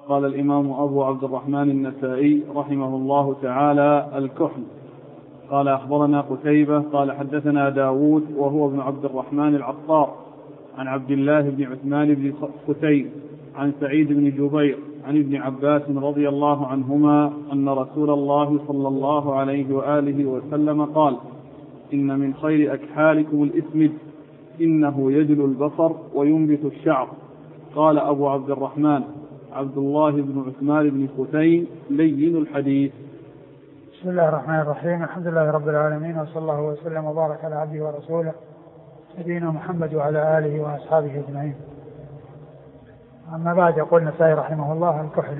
قال الإمام أبو عبد الرحمن النسائي رحمه الله تعالى: الكحل. قال أخبرنا قتيبة قال حدثنا داود وهو ابن عبد الرحمن العطار عن عبد الله بن عثمان بن قتيل عن سعيد بن جبير عن ابن عباس رضي الله عنهما أن رسول الله صلى الله عليه وآله وسلم قال: إن من خير أكحالكم الإسمد، إنه يجل البصر وينبت الشعر. قال أبو عبد الرحمن: عبد الله بن عثمان بن قتيل لين الحديث. بسم الله الرحمن الرحيم. الحمد لله رب العالمين، وصلى الله وسلم وبارك على عبده ورسوله نبينا محمد وعلى آله وأصحابه أجمعين. أما بعد، يقول النسائي رحمه الله: الكحل.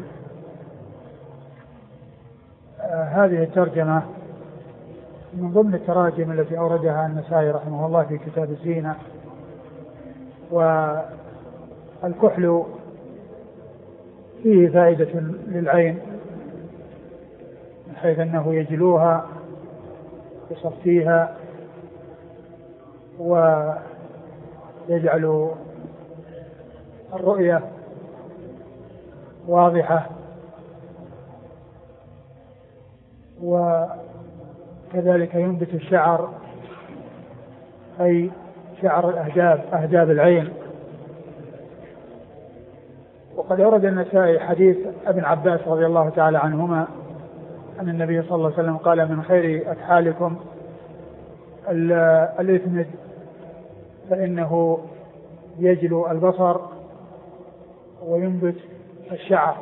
هذه الترجمة من ضمن التراجم التي أوردها النسائي رحمه الله في كتاب الزينة. والكحل فيه فائدة للعين من حيث أنه يجلوها يصفيها ويجعل الرؤية واضحة، وكذلك ينبت الشعر أي شعر أهداب العين. وقد أورد النسائي حديث ابن عباس رضي الله تعالى عنهما أن النبي صلى الله عليه وسلم قال: من خير أكحالكم الإثمد، فإنه يجلو البصر وينبت الشعر.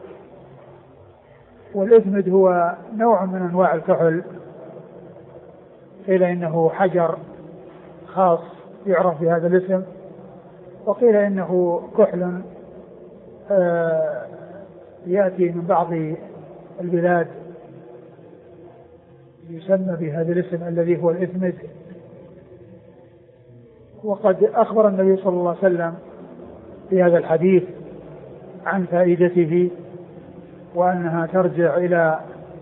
والإثمد هو نوع من أنواع الكحل، قيل إنه حجر خاص يعرف بهذا الاسم، وقيل إنه كحل يأتي من بعض البلاد يسمى بهذا الاسم الذي هو الإثمد. وقد أخبر النبي صلى الله عليه وسلم في هذا الحديث عن فائدته، وأنها ترجع إلى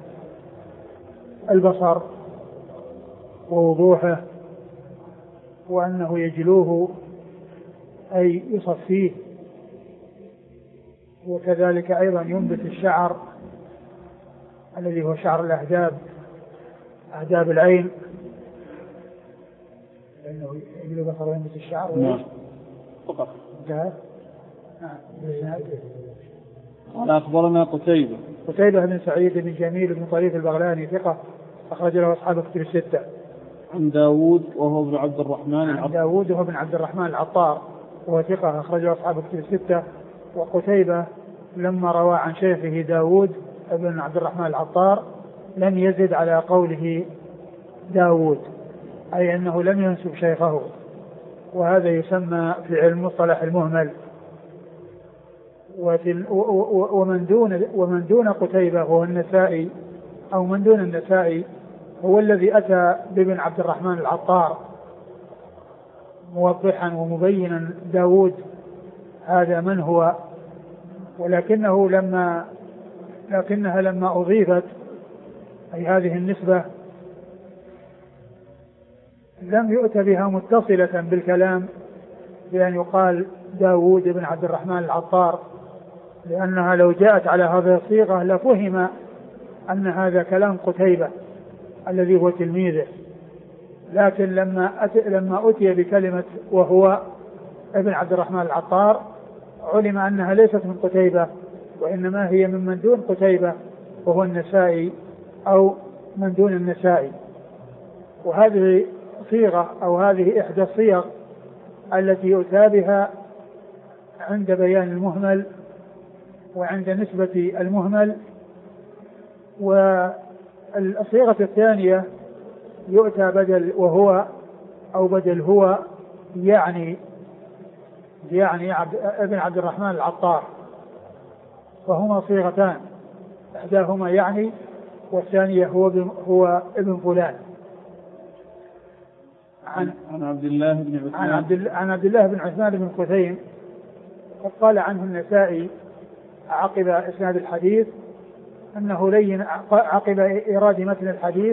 البصر ووضوحه، وأنه يجلوه أي يصفيه، وكذلك أيضا ينبت الشعر الذي هو شعر أهداب العين، لأنه يجلو البصر وينبت الشعر. نعم. فقط. قال أخبرنا قتيبة بن سعيد بن جميل بن طريف البغلاني ثقة أخرج له أصحاب الكتب الستة. عن داود وهو ابن عبد الرحمن العطار وهو ثقة أخرج له أصحاب الكتب الستة. وقتيبة لما روى عن شيخه داود ابن عبد الرحمن العطار لم يزد على قوله داود، أي أنه لم ينسب شيخه، وهذا يسمى في علم مصطلح المهمل. ومن دون قتيبة هو النسائي، أو من دون النسائي هو الذي أتى بابن عبد الرحمن العطار موضحا ومبينا داود هذا من هو، لكنها لما أضيفت أي هذه النسبة لم يؤتى بها متصلة بالكلام بأن يقال داود بن عبد الرحمن العطار، لأنها لو جاءت على هذه الصيغة لفهم أن هذا كلام قتيبة الذي هو تلميذه. لكن لما أتي بكلمة وهو ابن عبد الرحمن العطار علم أنها ليست من قتيبة، وإنما هي من دون قتيبة وهو النسائي أو من دون النسائي. وهذه صيغة أو هذه إحدى الصيغ التي يؤتى بها عند بيان المهمل وعند نسبة المهمل. والصيغة الثانية يؤتى بدل وهو أو بدل هو، يعني ابن عبد الرحمن العطار، وهما صيغتان، إحداهما يعني والثانية هو ابن فلان. عن عبد الله بن عثمان بن قتيل قد قال عنه النسائي عقب إسناد الحديث أنه لين، عقب إيراد متن الحديث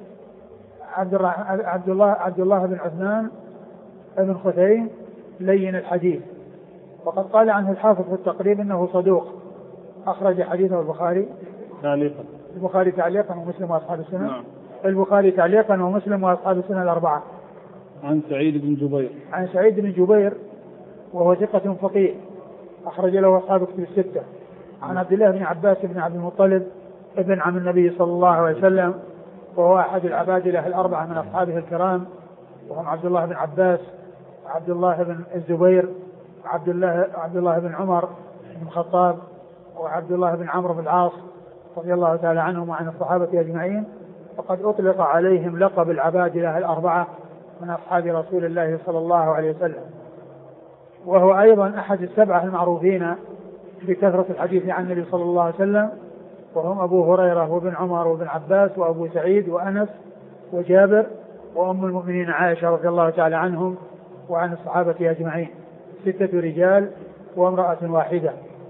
عبد الله بن عثمان بن قتيل لين الحديث. وقد قال عنه الحافظ في التقريب أنه صدوق، أخرج حديثه البخاري تعليقا. البخاري تعليقا ومسلم وأصحاب السنن. نعم. البخاري تعليقا ومسلم وأصحاب السنن الأربعة. عن سعيد بن جبير. عن سعيد بن جبير وهو ثقة فقيه أخرج له أصحاب كتب الستة. عن عبد الله بن عباس بن عبد المطلب ابن عم النبي صلى الله عليه وسلم وهو أحد العبادلة الأربعة من أصحابه الكرام، وهم عبد الله بن عباس وعبد الله بن الزبير وعبد الله بن عمر بن الخطاب وعبد الله بن عمرو بن العاص رضي الله تعالى عنهم وعن الصحابة أجمعين. وقد أطلق عليهم لقب العبادلة الأربعة من أصحاب رسول الله صلى الله عليه وسلم، وهو أيضا أحد السبعة المعروفين بكثرة الحديث عن النبي صلى الله عليه وسلم، وهم أبو هريرة وابن عمر وابن عباس وأبو سعيد وأنس وجابر وأم المؤمنين عائشة رضي الله تعالى عنهم وعن الصحابة أجمعين، 6 رجال وامرأة واحدة.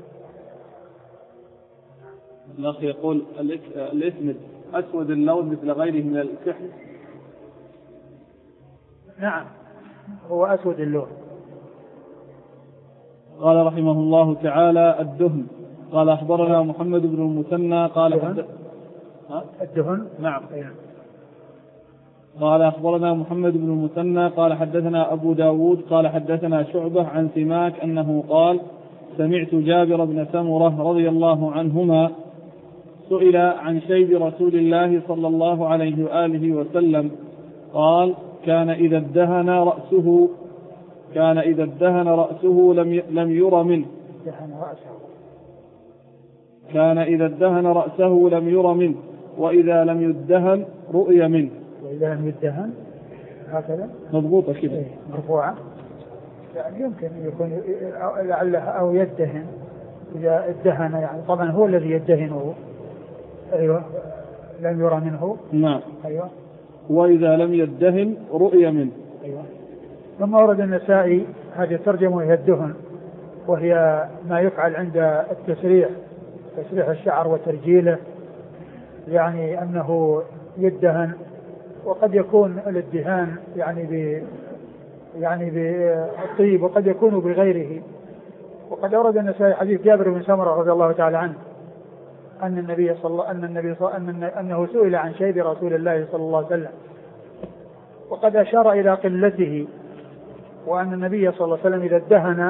الأخ يقول الإسمد أسود اللون مثل غيره من الكحل. نعم هو أسود اللون. قال رحمه الله تعالى الدهن. قال أخبرنا محمد بن المثنى قال الدهن. نعم. قال أخبرنا محمد بن المثنى قال حدثنا أبو داود قال حدثنا شعبة عن سماك أنه قال سمعت جابر بن سمرة رضي الله عنهما سئل عن شيب رسول الله صلى الله عليه وآله وسلم قال كان إذا ادهن رأسه لم ير منه. كان إذا ادهن رأسه لم ير منه وإذا لم يدهن رؤي منه. وإذا لم يدهن هكذا مضبوطة كده مرفوعة، يعني يمكن يكون لعلها أو يدهن إذا ادهن، يعني طبعا هو الذي يدهنه. أيوة لم يرى منه. نعم. أيوة. وإذا لم يدهن رؤي منه. أيوة. ثم ورد النسائي هذه الترجمة وهي الدهن، وهي ما يفعل عند التسريح، تسريح الشعر وترجيله، يعني أنه يدهن، وقد يكون الادهان يعني بالطيب وقد يكون بغيره. وقد أورد النسائي حديث جابر بن سمرة رضي الله تعالى عنه أنه سئل عن شيب رسول الله صلى الله عليه وسلم، وقد أشار إلى قلته، وأن النبي صلى الله عليه وسلم إذا دهن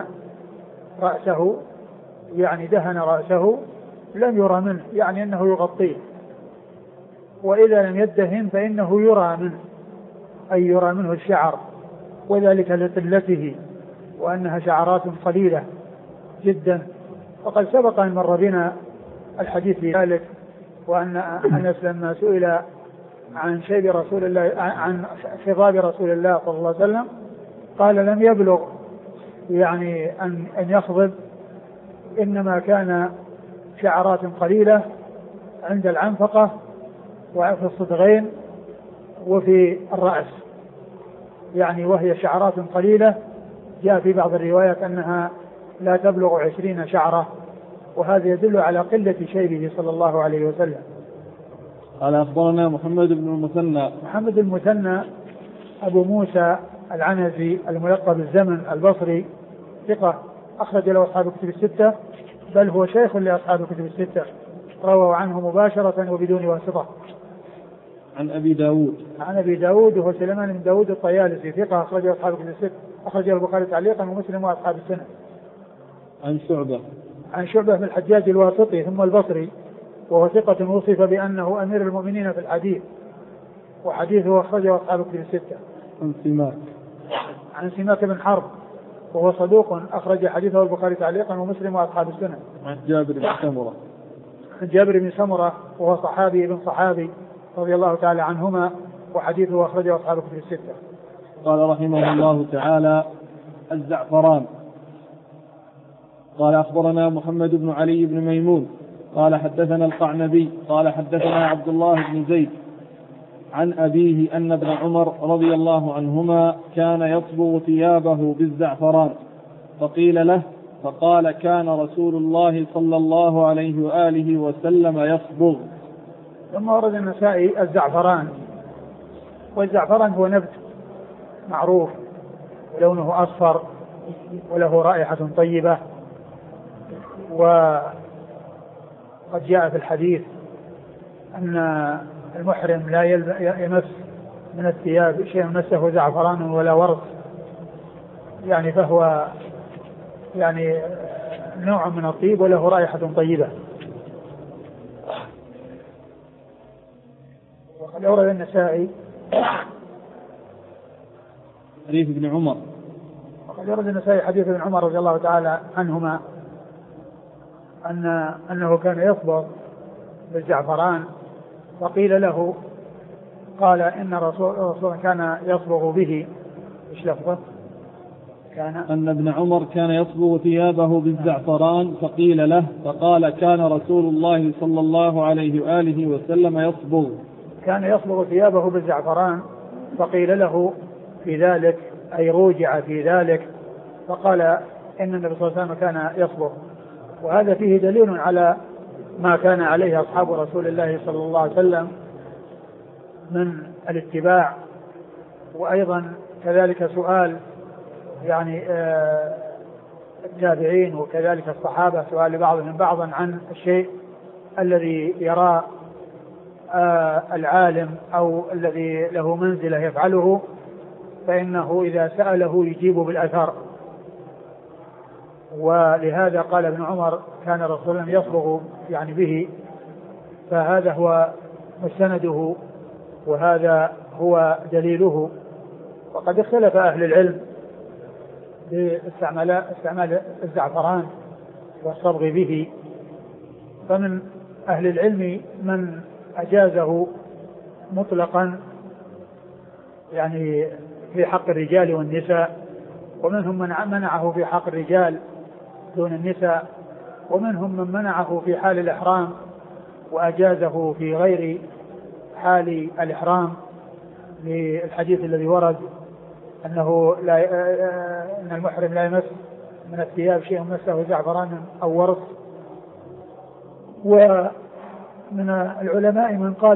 رأسه لم يرى منه، يعني أنه يغطيه، وإذا لم يدهن فإنه يرى منه، أي يرى منه الشعر، وذلك لقلته وأنها شعرات قليلة جدا. وقد سبق أن مر بنا الحديث في ذلك، وأن أنس لما سئل عن شيب رسول الله عن خضاب رسول الله صلى الله عليه وسلم قال لم يبلغ يعني أن يخضب، إنما كان شعرات قليلة عند العنفقة وفي الصدغين وفي الرأس، يعني وهي شعرات قليلة. جاء في بعض الروايات أنها لا تبلغ 20 شعرة، وهذا يدل على قلة شيبه صلى الله عليه وسلم. قال أخبرنا محمد بن المثنى. محمد المثنى أبو موسى العنزي الملقب بالزمن البصري، ثقة أخرج له أصحاب كتب الستة، بل هو شيخ لأصحاب كتب الستة، رووا عنه مباشرة وبدون واسطة. عن أبي داود. عن أبي داود وهو سليمان بن داود الطيالسي، ثقة أخرج أصحاب كتب الستة، أخرج البخاري تعليقا ومسلم وأصحاب السنة. عن شعبة بن الحجاج الواسطي ثم البصري، وهو ثقة وصف بأنه أمير المؤمنين في الحديث، وحديثه أخرجه أصحاب كتب الستة. عن سماك بن حرب وهو صدوق أخرج حديثه البخاري تعليقا ومسلم وأصحاب السنة. عن جابر بن سمرة. عن جابر بن سمرة وهو صحابي ابن صحابي رضي الله تعالى عنهما، وحديثه أخرجه أصحاب كتب الستة. قال رحمه الله تعالى الزعفران. قال أخبرنا محمد بن علي بن ميمون قال حدثنا القعنبي قال حدثنا عبد الله بن زيد عن أبيه أن ابن عمر رضي الله عنهما كان يصبغ ثيابه بالزعفران، فقيل له فقال كان رسول الله صلى الله عليه وآله وسلم يصبغ. ثم ورد النسائي الزعفران، والزعفران هو نبت معروف ولونه أصفر وله رائحة طيبة، وقد جاء في الحديث أن المحرم لا يمس من الثياب شيء مسه زعفران ولا ورق، يعني فهو يعني نوع من الطيب وله رائحة طيبة. وقد أورد النسائي حديث ابن عمر، وقد أورد النسائي حديث ابن عمر رضي الله تعالى عنهما أنه كان يصبغ بالزعفران، فقيل له قال إن رسول كان يصبغ به، إيش لفظه؟ أن ابن عمر كان يصبغ ثيابه بالزعفران فقيل له، فقال كان رسول الله صلى الله عليه وآله وسلم يصبغ، كان يصبغ ثيابه بالزعفران فقيل له في ذلك، أي روجع في ذلك، فقال إن النبي صلى الله عليه وسلم كان يصبغ. وهذا فيه دليل على ما كان عليه أصحاب رسول الله صلى الله عليه وسلم من الاتباع، وأيضا كذلك سؤال يعني التابعين وكذلك الصحابة سؤال بعضهم بعضا عن الشيء الذي يرى العالم أو الذي له منزلة يفعله، فإنه إذا سأله يجيب بالأثر. ولهذا قال ابن عمر كان رسول الله يصبغ يعني به، فهذا هو مستنده وهذا هو دليله. وقد اختلف أهل العلم باستعمال الزعفران والصبغ به، فمن أهل العلم من أجازه مطلقا يعني في حق الرجال والنساء، ومنهم من منعه في حق الرجال دون النساء، ومنهم من منعه في حال الإحرام وأجازه في غير حال الإحرام، للحديث الذي ورد أنه أن المحرم لا يمس من الثياب شيء مسه زعفران أو ورق. ومن العلماء من قال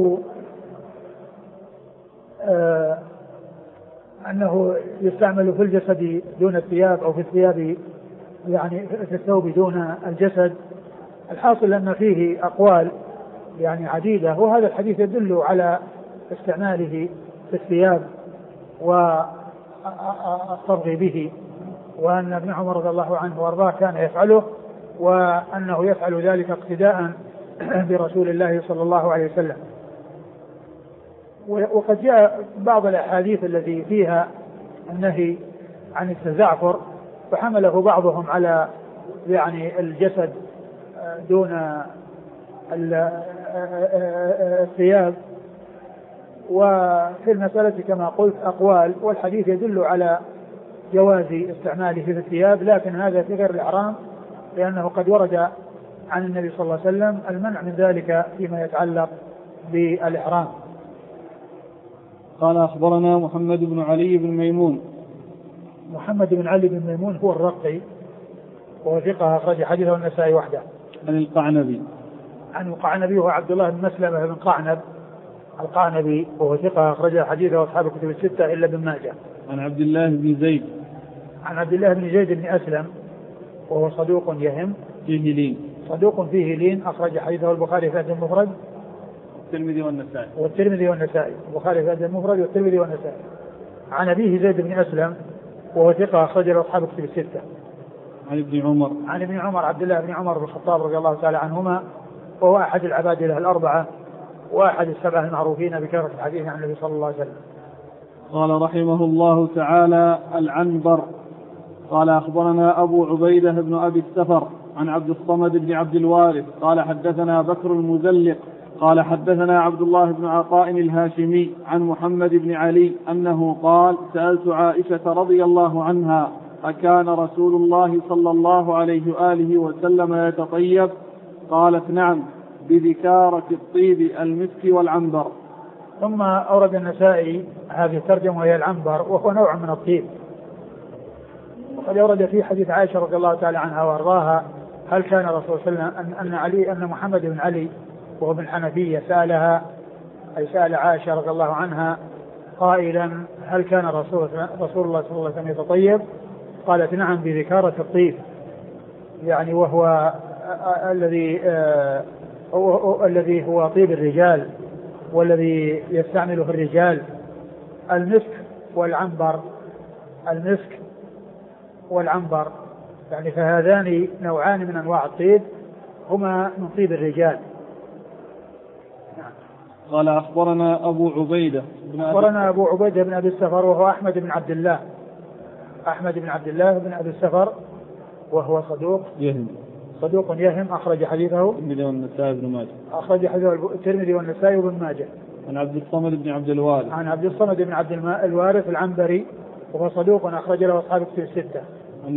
أنه يستعمل في الجسد دون الثياب، أو في الثياب يعني في الثوب دون الجسد. الحاصل أن فيه أقوال يعني عديدة، وهذا الحديث يدل على استعماله في الثياب والصبغ به، وأن ابن عمر رضي الله عنه وارضاه كان يفعله، وأنه يفعل ذلك اقتداء برسول الله صلى الله عليه وسلم. وقد جاء بعض الأحاديث التي فيها النهي عن التزعفر، فحمله بعضهم على يعني الجسد دون الثياب. وفي المسألة كما قلت أقوال، والحديث يدل على جواز استعماله في الثياب، لكن هذا في غير الإحرام، لأنه قد ورد عن النبي صلى الله عليه وسلم المنع من ذلك فيما يتعلق بالإحرام. قال أخبرنا محمد بن علي بن ميمون. محمد بن علي بن ميمون هو الرقي، وهو ثقة أخرج حديثه النسائي وحده. عن القعنبي. عن القعنبي هو عبد الله بن مسلمة بن قعنب القعنبي، وهو ثقة أخرج حديثه أصحاب الكتب الستة إلا ابن ماجه. عن عبد الله بن زيد. عن عبد الله بن زيد بن أسلم، وهو صدوق يهم، فيه لين، صدوق فيه لين، أخرج حديثه البخاري في الأدب المفرد والترمذي والنسائي. البخاري في الأدب المفرد والترمذي والنسائي. عن أبيه زيد بن أسلم، وهو ثقة أخرج أصحاب الكتب الستة. عن ابن عمر. عن ابن عمر عبد الله بن عمر بن الخطاب رضي الله تعالى عنهما، وهو أحد العبادلة الأربعة وأحد السبعة المعروفين بكثرة الحديث عن النبي صلى الله عليه وسلم. قال رحمه الله تعالى: العنبر. قال أخبرنا أبو عبيدة بن أبي السفر عن عبد الصمد بن عبد الوارث قال حدثنا بكر المزلق قال حدثنا عبد الله بن عطاء الهاشمي عن محمد بن علي أنه قال: سألت عائشة رضي الله عنها: أكان رسول الله صلى الله عليه وآله وسلم يتطيب؟ قالت: نعم، بذكارة الطيب المسك والعنبر. ثم أورد النسائي هذه الترجمة وهي العنبر، وهو نوع من الطيب. وقد أورد في حديث عائشة رضي الله تعالى عنها وارضاها: هل كان رسول الله صلى الله عليه وسلم أن محمد بن علي وهو بن حنفية سألها، أي سأل عائشة رضي الله عنها قائلا: هل كان رسول الله صلى الله عليه وسلم يتطيب؟ قالت: نعم، بذكارة الطيب، يعني وهو الذي هو طيب الرجال والذي يستعمله الرجال، المسك والعنبر. المسك والعنبر يعني فهذان نوعان من أنواع الطيب هما من طيب الرجال. قال أخبرنا أبو عبيدة بن أبي السفر وهو أحمد بن عبد الله بن أبي السفر وهو صدوق يهم أخرج حديثه الترمذي والنسائي بن ماجه. أخرج حديثه الترمذي والنسائي بن ماجه. عن عبد الصمد بن عبد الوارث العنبري وهو صدوق أخرج له أصحاب كتب الستة. عن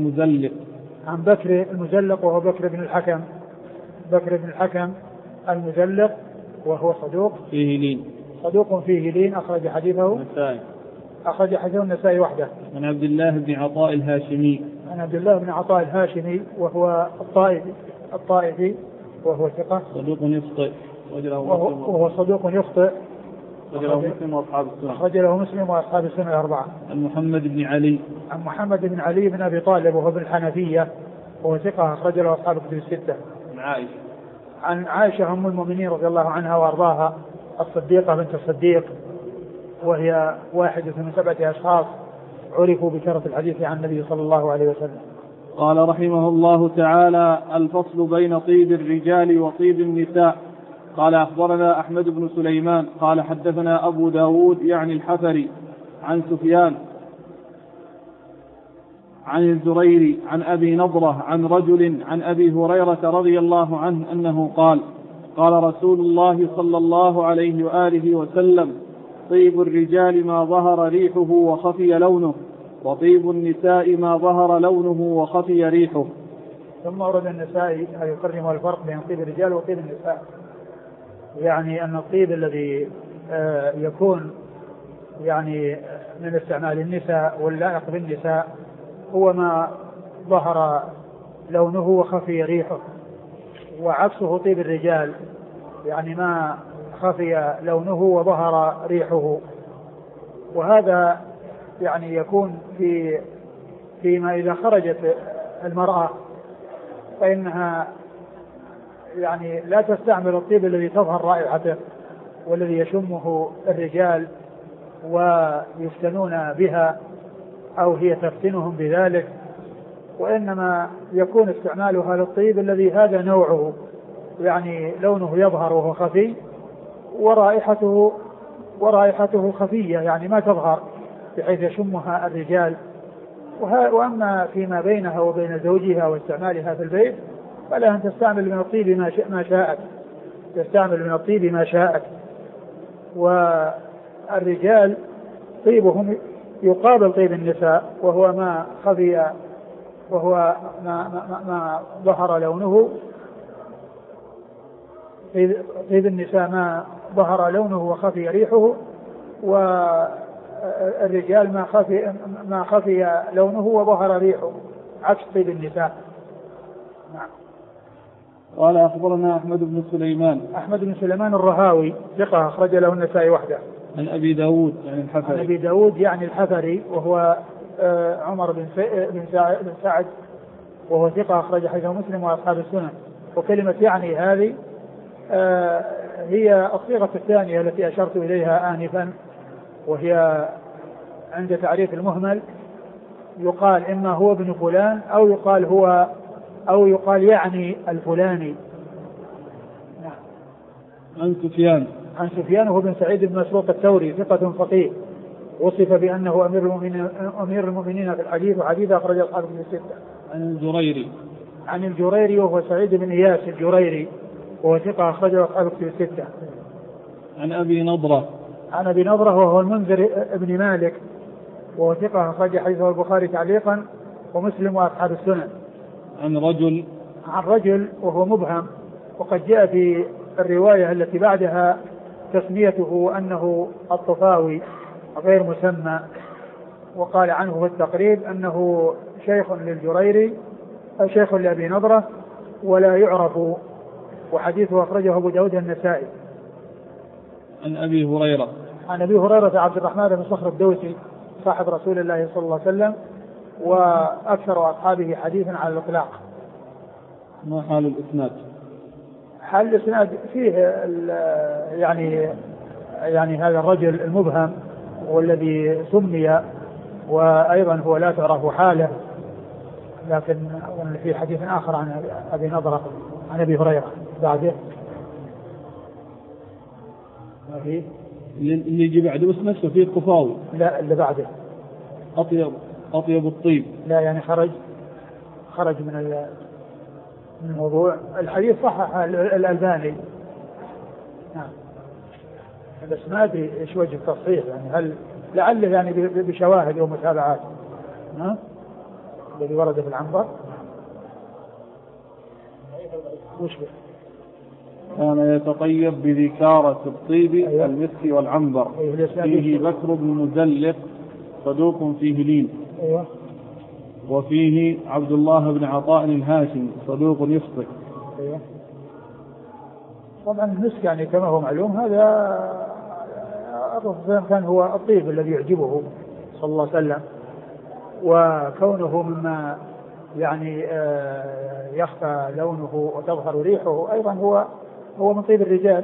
بكر المزلق وهو بكر بن الحكم المزلق وهو صدوق فيه لين أخرج حديثه النسائي وحده. عن عبد الله بن عطاء الهاشمي وهو الطائفي وهو ثقة صدوق يخطئ أخرج له مسلم وأصحاب السنة الأربعة. عن محمد بن علي بن أبي طالب وهو ابن الحنفية وهو ثقة أخرج له أصحاب الكتب الستة. عن عائشة أم المؤمنين رضي الله عنها وأرضاها الصديقة بنت الصديق وهي واحدة من 7 أشخاص عرفوا بكثرة الحديث عن النبي صلى الله عليه وسلم. قال رحمه الله تعالى: الفصل بين طيب الرجال وطيب النساء. قال أخبرنا أحمد بن سليمان قال حدثنا أبو داود يعني الحفري عن سفيان عن الزريري عن أبي نضرة عن رجل عن أبي هريرة رضي الله عنه أنه قال: قال رسول الله صلى الله عليه وآله وسلم: طيب الرجال ما ظهر ريحه وخفي لونه، وطيب النساء ما ظهر لونه وخفي ريحه. ثم ورد النسائي أن يقرم الفرق بين طيب الرجال وطيب النساء، يعني أن الطيب الذي يكون يعني من استعمال النساء واللائق بالنساء هو ما ظهر لونه وخفي ريحه، وعكسه طيب الرجال يعني ما خفي لونه وظهر ريحه. وهذا يعني يكون فيما إذا خرجت المرأة فإنها يعني لا تستعمل الطيب الذي تظهر رائحته والذي يشمه الرجال ويفتنون بها أو هي تفتنهم بذلك، وإنما يكون استعمالها للطيب الذي هذا نوعه، يعني لونه يظهر وهو خفي ورائحته خفية يعني ما تظهر بحيث يشمها الرجال. وأما فيما بينها وبين زوجها واستعمالها في البيت فلا أن تستعمل من الطيب ما شاءت. والرجال طيبهم يقابل طيب النساء وهو ما خفي وهو ما ظهر لونه. طيب النساء ما ظهر لونه وخفي ريحه، والرجال ما خفي لونه وظهر ريحه، عكس طيب النساء. نعم. قال أخبرنا أحمد بن سليمان الرهاوي ثقة أخرج له النسائي وحده. عن أبي داود يعني الحفري وهو عمر بن سعد وهو ثقة أخرج حديثه مسلم وأصحاب السنن. وكلمة يعني هذه هي الصيغة الثانية التي أشرت إليها آنفا، وهي عند تعريف المهمل يقال إما هو ابن فلان أو يقال يعني الفلاني. عن سفيان وهو بن سعيد بن مسروق الثوري ثقة فقيه، وصف بأنه أمير المؤمنين في الحديث، وحديث أخرج أصحاب الستة. عن الجريري وهو سعيد بن إياس الجريري وهو ثقة أخرج أصحاب الستة. عن أبي نضرة وهو المنذر ابن مالك وهو ثقة أخرج حديثه البخاري تعليقا ومسلم وأصحاب السنن. عن رجل وهو مبهم، وقد جاء في الرواية التي بعدها تسميته أنه الطفاوي غير مسمى، وقال عنه في التقريب أنه شيخ للجريري أو شيخ لأبي نضرة ولا يعرف، وحديثه أخرجه أبو داود النسائي. عن أبي هريرة عبد الرحمن بن صخر الدوسي صاحب رسول الله صلى الله عليه وسلم وأكثر أصحابه حديثا على الإطلاق. ما حال الإسناد؟ حال الإسناد فيه يعني هذا الرجل المبهم والذي سمي، وأيضا هو لا تعرف حاله، لكن في حديث آخر عن أبي نضرة عن أبي هريرة بعده ما فيه اللي يجي بعده بس نفسه فيه الطفاوي. لا اللي بعده أطيب الطيب. لا يعني خرج من الموضوع. الحديث صحح الألباني نعم، بس ما أدري إيش وجه التصحيح، يعني هل لعله يعني بشواهد ومتابعات الذي ورد في العنبر وش به؟ كان يتطيب بذكارة الطيب أيوة. المسك والعنبر. أيوة. فيه بكر بن مزلق صدوق فيه لين. أيوة. وفيه عبد الله بن عطاء الهاشمي صدوق يخطئ. أيوة. طبعا المسك يعني كما هو معلوم هذا الرسول كان هو الطيب الذي يعجبه صلى الله عليه وسلم، وكونه مما يعني يخفى لونه وتظهر ريحه أيضا هو من طيب الرجال.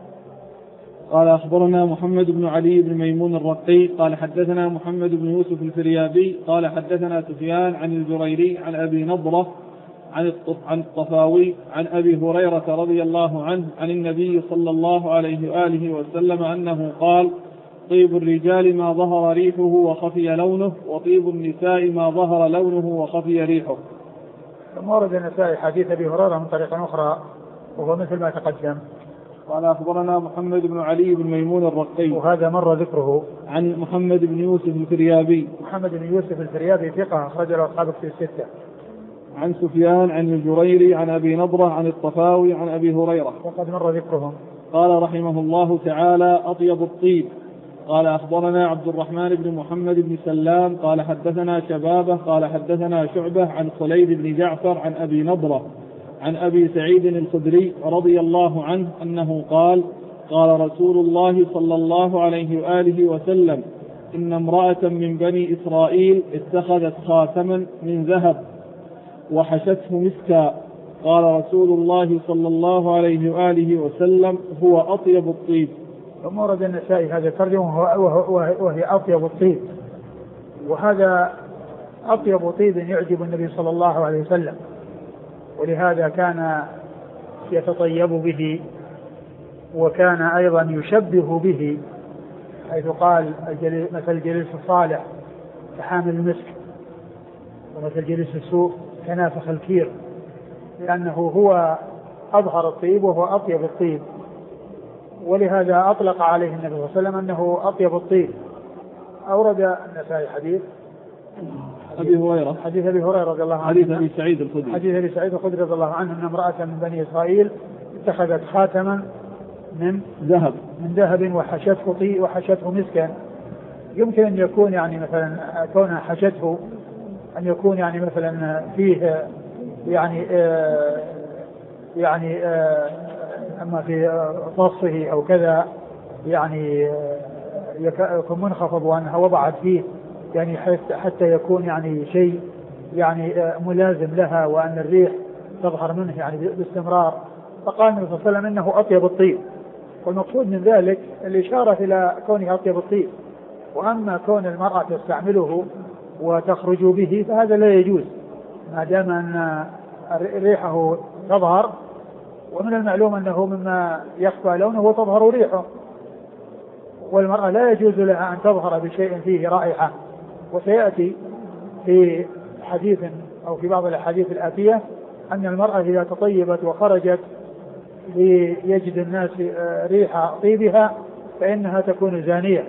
قال أخبرنا محمد بن علي بن ميمون الرقي قال حدثنا محمد بن يوسف الفريابي قال حدثنا سفيان عن الجريري عن أبي نضرة عن الطفاوي عن أبي هريرة رضي الله عنه عن النبي صلى الله عليه وآله وسلم أنه قال: طيب الرجال ما ظهر ريحه وخفي لونه، وطيب النساء ما ظهر لونه وخفي ريحه. ثم ورد النسائي حديث أبي هريرة من طريق أخرى وهو مثل ما تقدم. قال أخبرنا محمد بن علي بن ميمون الرقي وهذا مر ذكره. عن محمد بن يوسف الفريابي. محمد بن يوسف الفريابي ثقة أخرج له أصحاب في الستة. عن سفيان عن الجريري عن أبي نضرة عن الطفاوي عن أبي هريرة وقد مر ذكرهم. قال رحمه الله تعالى: أطيب الطيب. قال أخبرنا عبد الرحمن بن محمد بن سلام قال حدثنا شبابه قال حدثنا شعبة عن خليد بن جعفر عن أبي نضرة عن أبي سعيد الخدري رضي الله عنه أنه قال: قال رسول الله صلى الله عليه وآله وسلم: إن امرأة من بني إسرائيل اتخذت خاتما من ذهب وحشته مسكا. قال رسول الله صلى الله عليه وآله وسلم: هو أطيب الطيب. ثم ورد النسائي هذا الترجمة وهي أطيب الطيب، وهذا أطيب طيب يعجب النبي صلى الله عليه وسلم، ولهذا كان يتطيب به، وكان أيضا يشبه به، حيث قال مثل الجليس الصالح كحامل المسك، ومثل جليس السوء كنافخ الكير، لأنه هو أظهر الطيب وهو أطيب الطيب، ولهذا أطلق عليه النبي صلى الله عليه وسلم أنه أطيب الطيب. أورد النسائي حديث أبي هريرة رضي الله عنه، حديث أبي سعيد الخدري رضي الله عنه أن امرأة من بني إسرائيل اتخذت خاتما من ذهب وحشته مسكا. يمكن أن يكون يعني مثلا كونها حشته أن يكون يعني مثلا فيه يعني أما في فصه أو كذا يعني يكون منخفض، وأنها وضعت فيه يعني حتى يكون يعني شيء يعني ملازم لها، وأن الريح تظهر منه يعني باستمرار. فقال النبي صلى الله عليه وسلم إنه أطيب الطيب، والمقصود من ذلك الإشارة إلى كونه أطيب الطيب. وأما كون المرأة تستعمله وتخرج به فهذا لا يجوز ما دام أن ريحه تظهر، ومن المعلوم أنه مما يخفى لونه وتظهر ريحه، والمرأة لا يجوز لها أن تظهر بشيء فيه رائحة. وسيأتي في حديث أو في بعض الأحاديث الآتية أن المرأة إذا تطيبت وخرجت ليجد الناس ريح طيبها فإنها تكون زانية.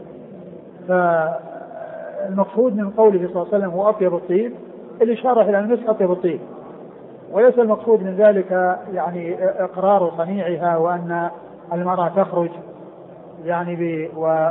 فالمقصود من قوله صلى الله عليه وسلم هو أطيب الطيب الإشارة إلى المسك أطيب الطيب، وليس المقصود من ذلك يعني إقرار صنيعها وأن المرأة تخرج يعني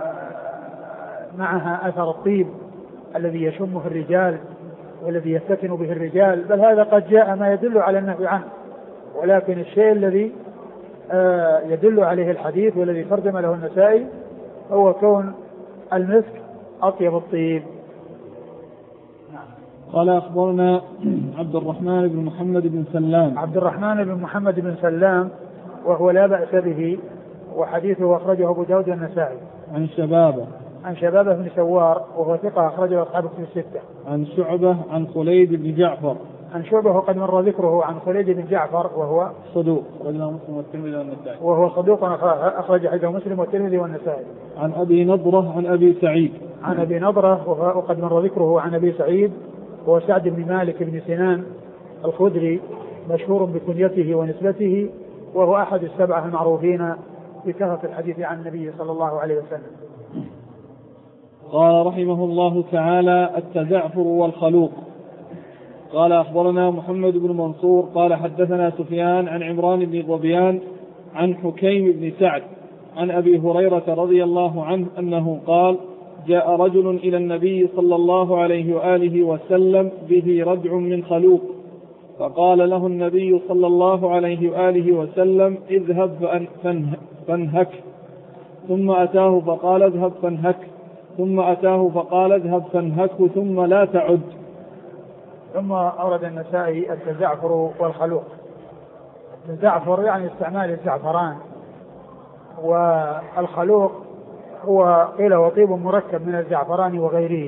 ومعها أثر الطيب الذي يشمه الرجال والذي يفتتن به الرجال، بل هذا قد جاء ما يدل على النهي عنه. ولكن الشيء الذي يدل عليه الحديث والذي ترجم له النسائي هو كون المسك أطيب الطيب. قال أخبرنا عبد الرحمن بن محمد بن سلام. عبد الرحمن بن محمد بن سلام وهو لا بأس به، وحديثه أخرجه أبو داود والنسائي. عن شبابة بن سوار وهو ثقة أخرجه أصحاب الكتب الستة. عن شعبة عن خليد بن جعفر. عن شعبة وقد مر ذكره. عن خليد بن جعفر وهو صدوق أخرجه مسلم والترمذي والنسائي. وهو صدوق أخرج حديثه مسلم والترمذي والنسائي. عن أبي نضرة عن أبي سعيد. عن أبي نضرة وقد مر ذكره. عن أبي سعيد وهو سعد بن مالك بن سنان الخدري مشهور بكنيته ونسبته، وهو أحد السبعة المعروفين بكثرة الحديث عن النبي صلى الله عليه وسلم. قال رحمه الله تعالى: التزعفر والخلوق. قال أخبرنا محمد بن منصور قال حدثنا سفيان عن عمران بن ظبيان عن حكيم بن سعد عن أبي هريرة رضي الله عنه أنه قال: جاء رجل إلى النبي صلى الله عليه وآله وسلم به ردع من خلوق، فقال له النبي صلى الله عليه وآله وسلم: اذهب فانهك. ثم أتاه فقال: اذهب فانهك. ثم أتاه فقال: اذهب فانهكه ثم لا تعد. ثم أورد النسائي التزعفر والخلوق. التزعفر يعني استعمال الزعفران، والخلوق هو قيل وطيب مركب من الزعفران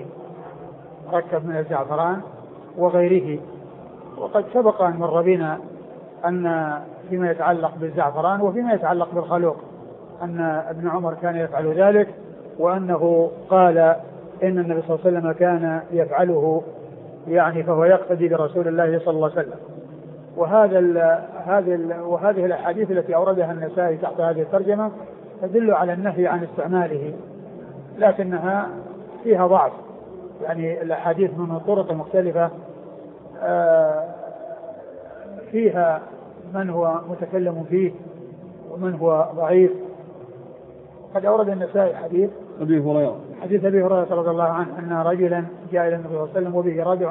وغيره. وقد سبق أن مر بنا أن فيما يتعلق بالزعفران وفيما يتعلق بالخلوق أن ابن عمر كان يفعل ذلك، وأنه قال إن النبي صلى الله عليه وسلم كان يفعله، يعني فهو يقتدي برسول الله صلى الله عليه وسلم. وهذه الأحاديث التي أوردها النسائي تحت هذه الترجمة تدل على النهي عن استعماله، لكنها فيها ضعف، يعني الأحاديث من الطرق المختلفة فيها من هو متكلم فيه ومن هو ضعيف. قد أورد النسائي حديث أبي هريرة رضي الله عنه أن رجلا جاء إلى النبي صلى الله عليه وسلم وبه ردع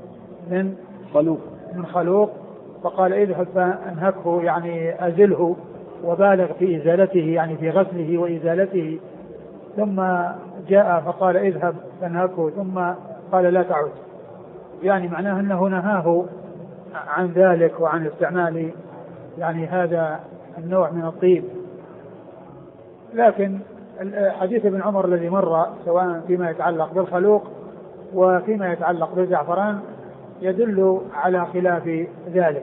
من خلوق، فقال: اذهب فانهكه، يعني أزله وبالغ في إزالته، يعني في غسله وإزالته. ثم جاء فقال: اذهب فانهكه، ثم قال: لا تعد، يعني معناه أنه نهاه عن ذلك وعن استعمال يعني هذا النوع من الطيب. لكن حديث ابن عمر الذي مر سواء فيما يتعلق بالخلوق وفيما يتعلق بالزعفران يدل على خلاف ذلك.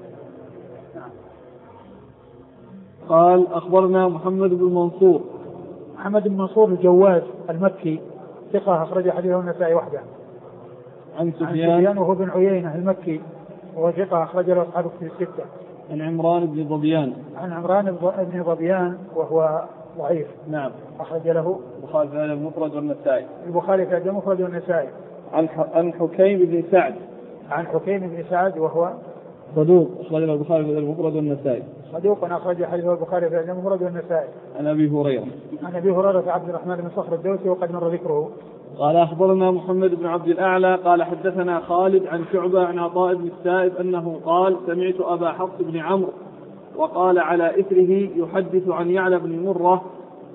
قال: أخبرنا محمد بن منصور الجواز المكي ثقة أخرج حديثه النسائي وحده. عن سفيان وهو بن عيينة المكي وهو ثقة أخرج له أصحاب الكتب الستة. عن عمران بن ظبيان وهو ضعيف. نعم. أخرج له البخاري في المفرد والنسائي. عن حكيم بن سعد وهو صدوق أخرج له البخاري في المفرد والنسائي. أخرج حديثه البخاري في المفرد والنسائي. عن أبي هريرة عبد الرحمن بن صخر الدوسي وقد مر ذكره. قال: أخبرنا محمد بن عبد الأعلى قال حدثنا خالد عن شعبة عن عطاء بن السائب أنه قال: سمعت أبا حفص بن عمرو وقال على إثره يحدث عن يعلى بن مرة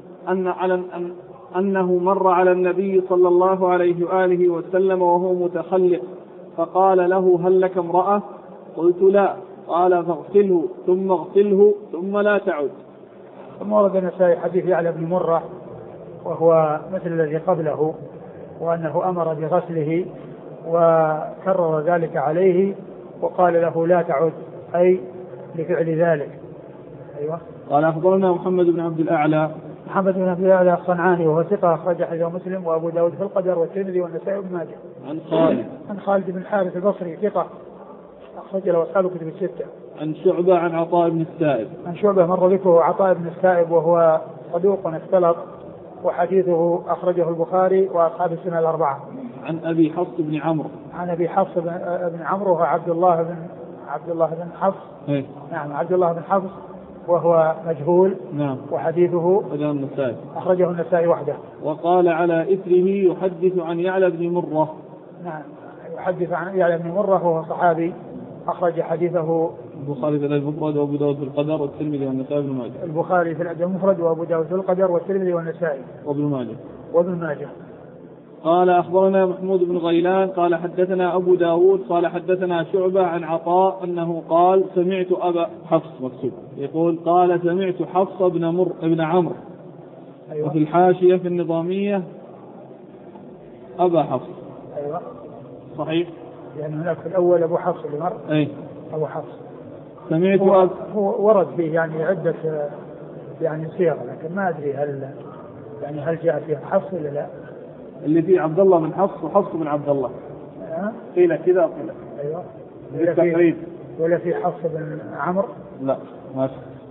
أنه مر على النبي صلى الله عليه وآله وسلم وهو متخلق، فقال له: هل لك امرأة؟ قلت: لا. قال: فاغسله ثم اغسله ثم لا تعد. ثم ورد النسائي حديث يعلى بن مرة وهو مثل الذي قبله، وأنه أمر بغسله وكرر ذلك عليه وقال له: لا تعد، أي لفعل ذلك. أيوة. قال: أخبرنا محمد بن عبد الأعلى الصنعاني وهو ثقة أخرج حديثه مسلم وأبو داود في القدر والترمذي والنسائي وابن ماجه. عن خالد بن الحارث البصري ثقة أخرج له أصحاب الكتب الستة. عن شعبة عن عطاء بن السائب. عن شعبة مر ذكره عطاء بن السائب وهو صدوق اختلط، وحديثه أخرجه البخاري وأصحاب السنة الأربعة. عن أبي حفص بن عمرو وهو عبد الله بن حفص. نعم، عبد الله بن حفص وهو مجهول. نعم. وحديثه أخرجه النسائي وحده. وقال على إثره يحدث عن يعلى بن مرة. نعم، يحدث عن يعلى بن مرة وهو صحابي أخرج حديثه البخاري في المفرد وأبو داود في القدر والترمذي والنسائي وابن ماجه. البخاري في المفرد وأبو داود في القدر والترمذي والنسائي وابن ماجه. قال أخبرنا محمود بن غيلان قال حدثنا أبو داود قال حدثنا شعبة عن عطاء أنه قال سمعت أبا حفص مكتوب يقول قال سمعت حفص بن عمرو. أيوة. وفي الحاشية في النظامية أبا حفص. أيوة. صحيح. يعني هناك في الأول أبو حفص اللي مر. أي. أبو حفص. سمعت هو ورد فيه يعني عدة يعني صيغ، لكن ما أدري هل جاء فيه حفص ولا لا. اللي فيه عبد الله بن حفص وحفص بن عبد الله. قيل كذا قيل. أيوة. ولا في حفص بن عمرو. لا ما في.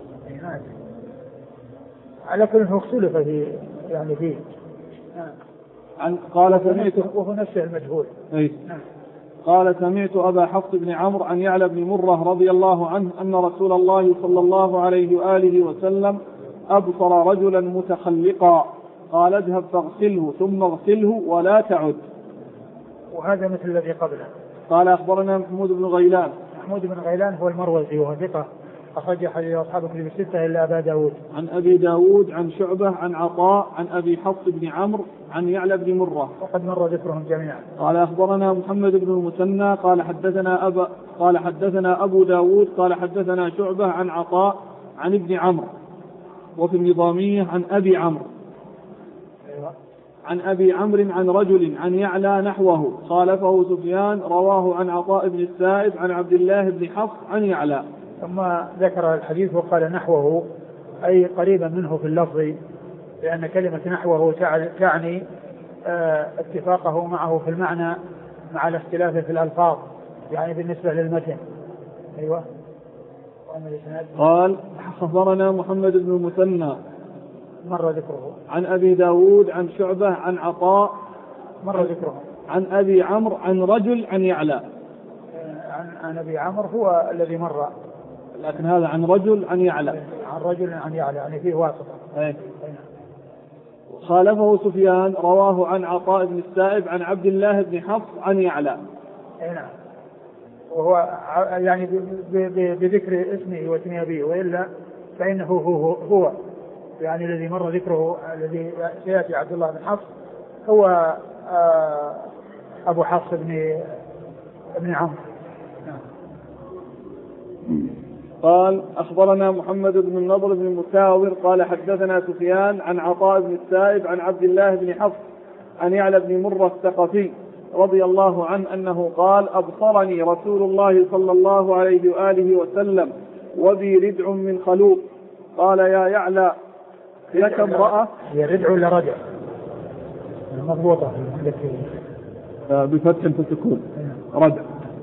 على كل هو اختلف في يعني فيه. قال سمعت وهو نفسه المجهول. أي. قال سمعت أبا حفص بن عمرو عن يعلى بن مرة رضي الله عنه أن رسول الله صلى الله عليه وآله وسلم أبصر رجلا متخلقا قال اذهب فاغسله ثم اغسله ولا تعد. وهذا مثل الذي قبله. قال أخبرنا محمود بن غيلان. محمود بن غيلان هو المروزي وهو ثقة أخرج حديث أصحاب كتب الستة إلا أبا داود. عن أبي داود عن شعبة عن عطاء عن أبي حفص بن عمرو عن يعلى بن مرة وقد مر ذكرهم جميعا. قال أخبرنا محمد بن المثنى قال حدثنا أبو داود قال حدثنا شعبة عن عطاء عن ابن عمرو. وفي النظامية عن أبي عمرو. أيوة. عن أبي عمرو عن رجل عن يعلى نحوه خالفه سفيان رواه عن عطاء بن السائب عن عبد الله بن حفص عن يعلى. ثم ذكر الحديث وقال نحوه أي قريبا منه في اللفظ، لأن كلمة نحوه تعني اتفاقه معه في المعنى مع الاختلاف في الألفاظ يعني بالنسبة للمتن. أيوة. قال أخبرنا محمد بن المثنى مر ذكره. عن أبي داود عن شعبة عن عطاء مر ذكره. عن أبي عمرو عن رجل عن يعلى. عن أبي عمرو هو الذي مر، لكن هذا عن رجل عن يعلى. عن رجل عن يعلى يعني فيه واسطة. خالفه سفيان رواه عن عطاء بن السائب عن عبد الله بن حفص عن يعلى. نعم. وهو يعني بذكر اسمه واسم أبيه، وإلا فإنه هو يعني الذي مر ذكره الذي سيأتي عبد الله بن حفص هو أبو حفص بن عمرو. قال أخبرنا محمد بن النضر بن المساور قال حدثنا سفيان عن عطاء بن السائب عن عبد الله بن حفص عن يعلى بن مرة الثقفي رضي الله عنه أنه قال أبصرني رسول الله صلى الله عليه وآله وسلم وبي ردع من خلوق قال يا يعلى لك امرأة. هي ردع ولا رجع؟ مضبوطة بفتح فتكون ردع.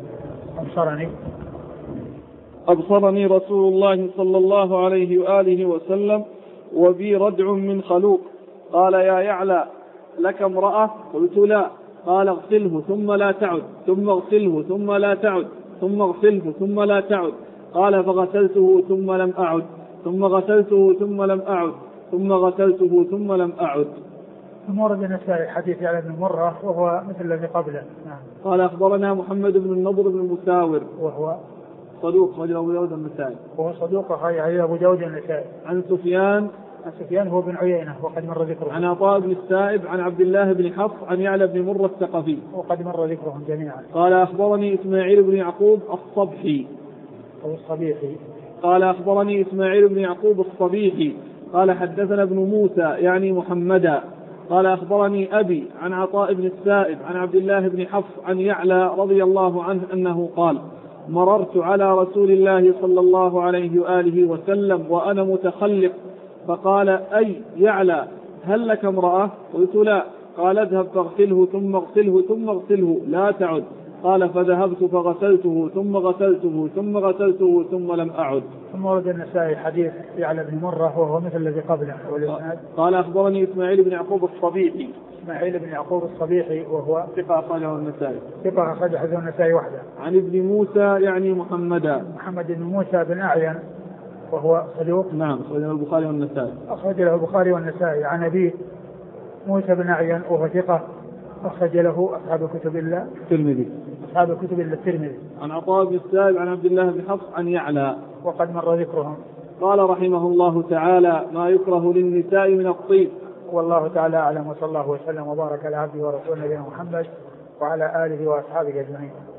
أبصرني رسول الله صلى الله عليه وآله وسلم وبي ردع من خلوق قال يا يعلى لك امرأة قلت لا قال اغسله ثم لا تعد ثم اغسله ثم لا تعد ثم اغسله ثم لا تعد قال فغسلته ثم لم أعد ثم غسلته ثم لم أعد ثم غسلته ثم لم أعد. ثم ورد النسائي حديث على ابن مرة وهو مثل الذي قبله. نعم. قال أخبرنا محمد بن النضر بن المساور وهو صدوق رجل أبو داود النسائي. وهو صدوق على أبو داود النسائي. عن سفيان هو بن عيينة وقد مر ذكره. عن عطاء بن السائب عن عبد الله بن حفص عن يعلى بن مرة الثقفي وقد مر ذكرهم جميعا. قال أخبرني إسماعيل بن يعقوب الصبحي أو الصبيحي. قال أخبرني إسماعيل بن يعقوب الصبيحي قال حدثنا ابن موسى يعني محمدا قال أخبرني أبي عن عطاء بن السائب عن عبد الله بن حفص عن يعلى رضي الله عنه أنه قال مررت على رسول الله صلى الله عليه وآله وسلم وأنا متخلق فقال أي يعلى هل لك امرأة قلت لا قال اذهب فاغسله ثم اغسله ثم اغسله لا تعد قال فذهبت فغسلته ثم غسلته ثم غسلته ثم لم أعد. ثم ورد النسائي حديث يعلى بن مرة وهو مثل الذي قبله. قال أخبرني إسماعيل بن يعقوب الصبيحي. إسماعيل بن يعقوب الصبيحي وهو ثقة أخرجه النسائي. ثقة أخرجه النسائي وحده. عن ابن موسى يعني محمد بن موسى بن أعين وهو صدوق. نعم أخرجه البخاري والنسائي. أخرج له البخاري والنسائي. عن أبيه موسى بن أعين وهو ثقة أخرج له أصحاب كتب الله الترمذي. أصحاب كتب الله الترمذي. عن عطاء بن السائب عن عبد الله بن حفص عن يعلى وقد مر ذكرهم. قال رحمه الله تعالى ما يكره للنساء من الطيب. والله تعالى أعلم، وصلى الله وسلم وبارك على عبده ورسوله نبينا محمد وعلى آله وأصحابه أجمعين.